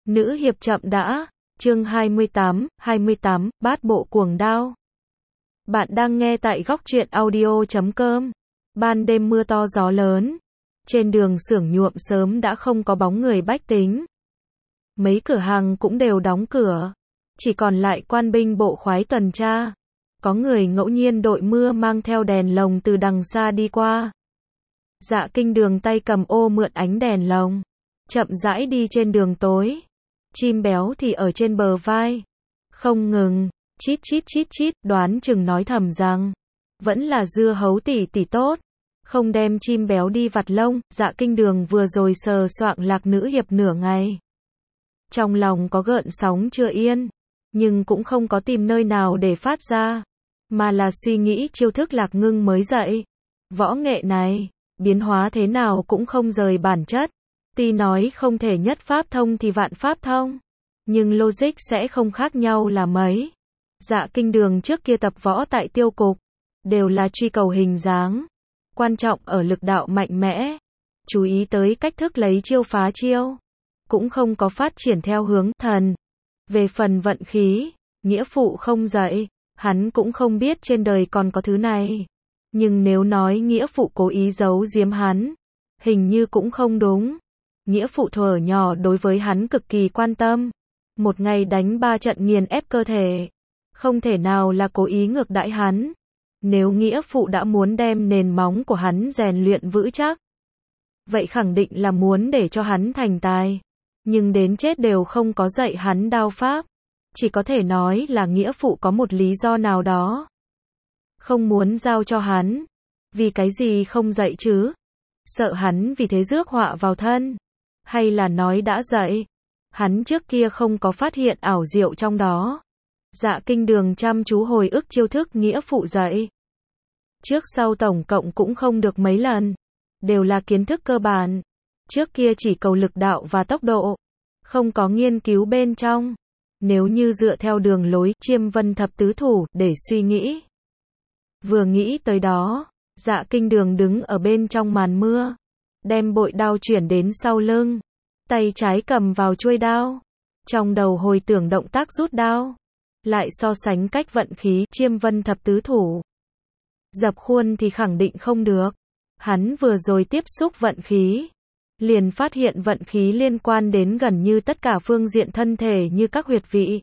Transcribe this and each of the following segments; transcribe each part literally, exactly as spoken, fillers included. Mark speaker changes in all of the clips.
Speaker 1: Nữ hiệp chậm đã, chương hai mươi tám, hai mươi tám, bát bộ cuồng đao. Bạn đang nghe tại góc truyện audio chấm com. Ban đêm mưa to gió lớn. Trên đường xưởng nhuộm sớm đã không có bóng người bách tính. Mấy cửa hàng cũng đều đóng cửa. Chỉ còn lại quan binh bộ khoái tuần tra. Có người ngẫu nhiên đội mưa mang theo đèn lồng từ đằng xa đi qua. Dạ Kinh Đường tay cầm ô mượn ánh đèn lồng. Chậm rãi đi trên đường tối. Chim béo thì ở trên bờ vai. Không ngừng, chít chít chít chít, đoán chừng nói thầm rằng, vẫn là dưa hấu tỷ tỷ tốt. Không đem chim béo đi vặt lông, Dạ Kinh Đường vừa rồi sờ soạng Lạc Nữ hiệp nửa ngày. Trong lòng có gợn sóng chưa yên, nhưng cũng không có tìm nơi nào để phát ra, mà là suy nghĩ chiêu thức Lạc Ngưng mới dạy. Võ nghệ này, biến hóa thế nào cũng không rời bản chất. Tuy nói không thể nhất pháp thông thì vạn pháp thông, nhưng logic sẽ không khác nhau là mấy. Dạ Kinh Đường trước kia tập võ tại tiêu cục, đều là truy cầu hình dáng, quan trọng ở lực đạo mạnh mẽ, chú ý tới cách thức lấy chiêu phá chiêu, cũng không có phát triển theo hướng thần. Về phần vận khí, nghĩa phụ không dạy, hắn cũng không biết trên đời còn có thứ này. Nhưng nếu nói nghĩa phụ cố ý giấu giếm hắn, hình như cũng không đúng. Nghĩa phụ thuở nhỏ đối với hắn cực kỳ quan tâm. Một ngày đánh ba trận nghiền ép cơ thể. Không thể nào là cố ý ngược đãi hắn. Nếu nghĩa phụ đã muốn đem nền móng của hắn rèn luyện vững chắc, vậy khẳng định là muốn để cho hắn thành tài. Nhưng đến chết đều không có dạy hắn đao pháp. Chỉ có thể nói là nghĩa phụ có một lý do nào đó. Không muốn giao cho hắn. Vì cái gì không dạy chứ? Sợ hắn vì thế rước họa vào thân. Hay là nói đã dạy, hắn trước kia không có phát hiện ảo diệu trong đó. Dạ Kinh Đường chăm chú hồi ức chiêu thức nghĩa phụ dạy. Trước sau tổng cộng cũng không được mấy lần. Đều là kiến thức cơ bản. Trước kia chỉ cầu lực đạo và tốc độ. Không có nghiên cứu bên trong. Nếu như dựa theo đường lối Chiêm Vân thập tứ thủ để suy nghĩ. Vừa nghĩ tới đó, Dạ Kinh Đường đứng ở bên trong màn mưa. Đem bội đao chuyển đến sau lưng. Tay trái cầm vào chuôi đao. Trong đầu hồi tưởng động tác rút đao. Lại so sánh cách vận khí Chiêm Vân thập tứ thủ. Dập khuôn thì khẳng định không được. Hắn vừa rồi tiếp xúc vận khí. Liền phát hiện vận khí liên quan đến gần như tất cả phương diện thân thể như các huyệt vị.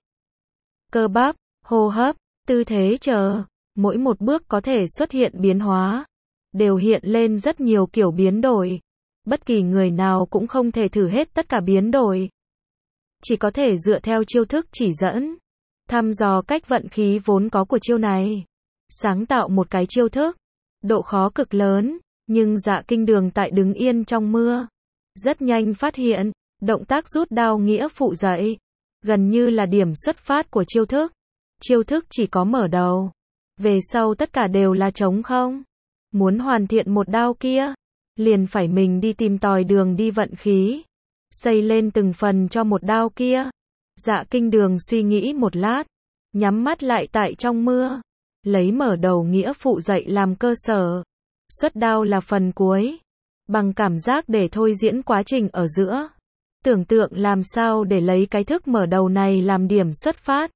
Speaker 1: Cơ bắp, hô hấp, tư thế chờ. Mỗi một bước có thể xuất hiện biến hóa. Đều hiện lên rất nhiều kiểu biến đổi. Bất kỳ người nào cũng không thể thử hết tất cả biến đổi. Chỉ có thể dựa theo chiêu thức chỉ dẫn. Thăm dò cách vận khí vốn có của chiêu này. Sáng tạo một cái chiêu thức. Độ khó cực lớn. Nhưng Dạ Kinh Đường tại đứng yên trong mưa. Rất nhanh phát hiện. Động tác rút đao nghĩa phụ dạy. Gần như là điểm xuất phát của chiêu thức. Chiêu thức chỉ có mở đầu. Về sau tất cả đều là trống không. Muốn hoàn thiện một đao kia. Liền phải mình đi tìm tòi đường đi vận khí. Xây lên từng phần cho một đao kia. Dạ Kinh Đường suy nghĩ một lát. Nhắm mắt lại tại trong mưa. Lấy mở đầu nghĩa phụ dạy làm cơ sở. Xuất đao là phần cuối. Bằng cảm giác để thôi diễn quá trình ở giữa. Tưởng tượng làm sao để lấy cái thức mở đầu này làm điểm xuất phát.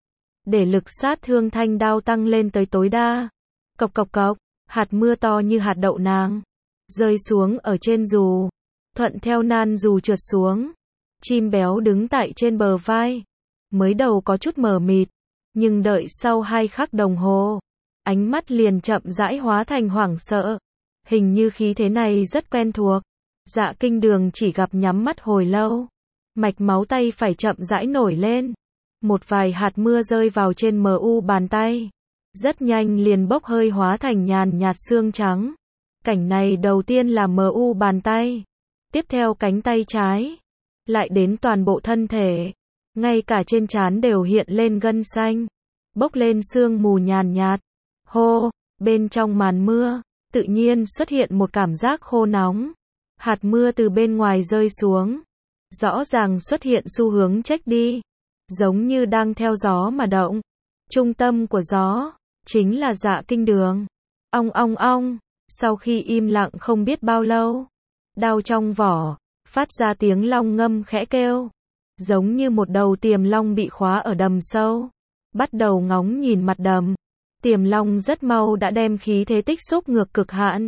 Speaker 1: Để lực sát thương thanh đao tăng lên tới tối đa. Cộc cộc cộc. Hạt mưa to như hạt đậu nàng. Rơi xuống ở trên dù. Thuận theo nan dù trượt xuống. Chim béo đứng tại trên bờ vai. Mới đầu có chút mờ mịt. Nhưng đợi sau hai khắc đồng hồ. Ánh mắt liền chậm rãi hóa thành hoảng sợ. Hình như khí thế này rất quen thuộc. Dạ Kinh Đường chỉ gặp nhắm mắt hồi lâu. Mạch máu tay phải chậm rãi nổi lên. Một vài hạt mưa rơi vào trên mờ u bàn tay. Rất nhanh liền bốc hơi hóa thành nhàn nhạt xương trắng. Cảnh này đầu tiên là mờ u bàn tay. Tiếp theo cánh tay trái. Lại đến toàn bộ thân thể. Ngay cả trên trán đều hiện lên gân xanh. Bốc lên sương mù nhàn nhạt. Hô, bên trong màn mưa, tự nhiên xuất hiện một cảm giác khô nóng. Hạt mưa từ bên ngoài rơi xuống. Rõ ràng xuất hiện xu hướng trách đi. Giống như đang theo gió mà động. Trung tâm của gió, chính là Dạ Kinh Đường. Ong ong ong. Sau khi im lặng không biết bao lâu, đao trong vỏ, phát ra tiếng long ngâm khẽ kêu. giống như một đầu tiềm long bị khóa ở đầm sâu. Bắt đầu ngóng nhìn mặt đầm. Tiềm long rất mau đã đem khí thế tích xúc ngược cực hạn.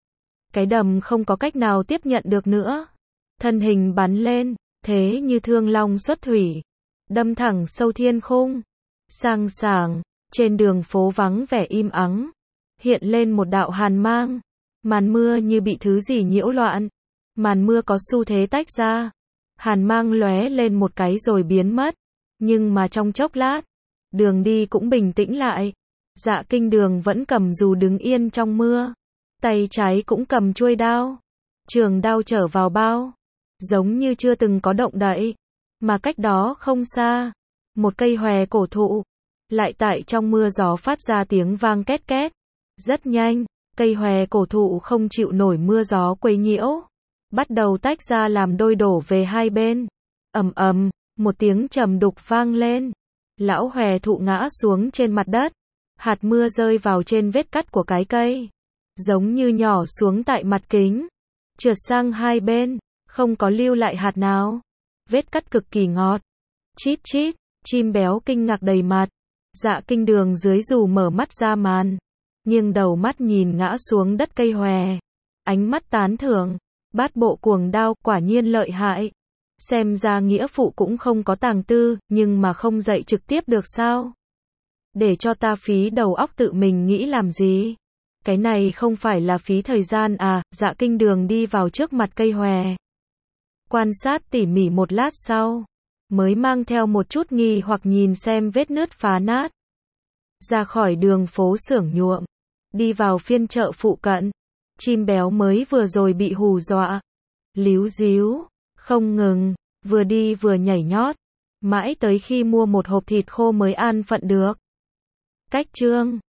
Speaker 1: Cái đầm không có cách nào tiếp nhận được nữa. Thân hình bắn lên, thế như thương long xuất thủy. Đâm thẳng sâu thiên khung. Sang sảng, trên đường phố vắng vẻ im ắng. Hiện lên một đạo hàn mang. Màn mưa như bị thứ gì nhiễu loạn. Màn mưa có xu thế tách ra. Hàn mang lóe lên một cái rồi biến mất. Nhưng mà trong chốc lát, đường đi cũng bình tĩnh lại. Dạ Kinh Đường vẫn cầm dù đứng yên trong mưa. Tay trái cũng cầm chuôi đao. Trường đao trở vào bao. Giống như chưa từng có động đậy. Mà cách đó không xa. Một cây hòe cổ thụ. Lại tại trong mưa gió phát ra tiếng vang két két. Rất nhanh, cây hòe cổ thụ không chịu nổi mưa gió quấy nhiễu. Bắt đầu tách ra làm đôi đổ về hai bên. Ầm ầm, một tiếng trầm đục vang lên. Lão hòe thụ ngã xuống trên mặt đất. Hạt mưa rơi vào trên vết cắt của cái cây. Giống như nhỏ xuống tại mặt kính. Trượt sang hai bên, không có lưu lại hạt nào. Vết cắt cực kỳ ngọt. Chít chít, chim béo kinh ngạc đầy mặt. Dạ Kinh Đường dưới dù mở mắt ra màn. Nghiêng đầu mắt nhìn ngã xuống đất cây hòe. Ánh mắt tán thưởng. Bát bộ cuồng đao quả nhiên lợi hại. Xem ra nghĩa phụ cũng không có tàng tư, nhưng mà không dạy trực tiếp được sao? Để cho ta phí đầu óc tự mình nghĩ làm gì? Cái này không phải là phí thời gian à? Dạ Kinh Đường đi vào trước mặt cây hòe. Quan sát tỉ mỉ một lát sau. Mới mang theo một chút nghi hoặc nhìn xem vết nứt phá nát. Ra khỏi đường phố xưởng nhuộm. Đi vào phiên chợ phụ cận. Chim béo mới vừa rồi bị hù dọa. Líu díu. Không ngừng. Vừa đi vừa nhảy nhót. Mãi tới khi mua một hộp thịt khô mới an phận được. Cách chương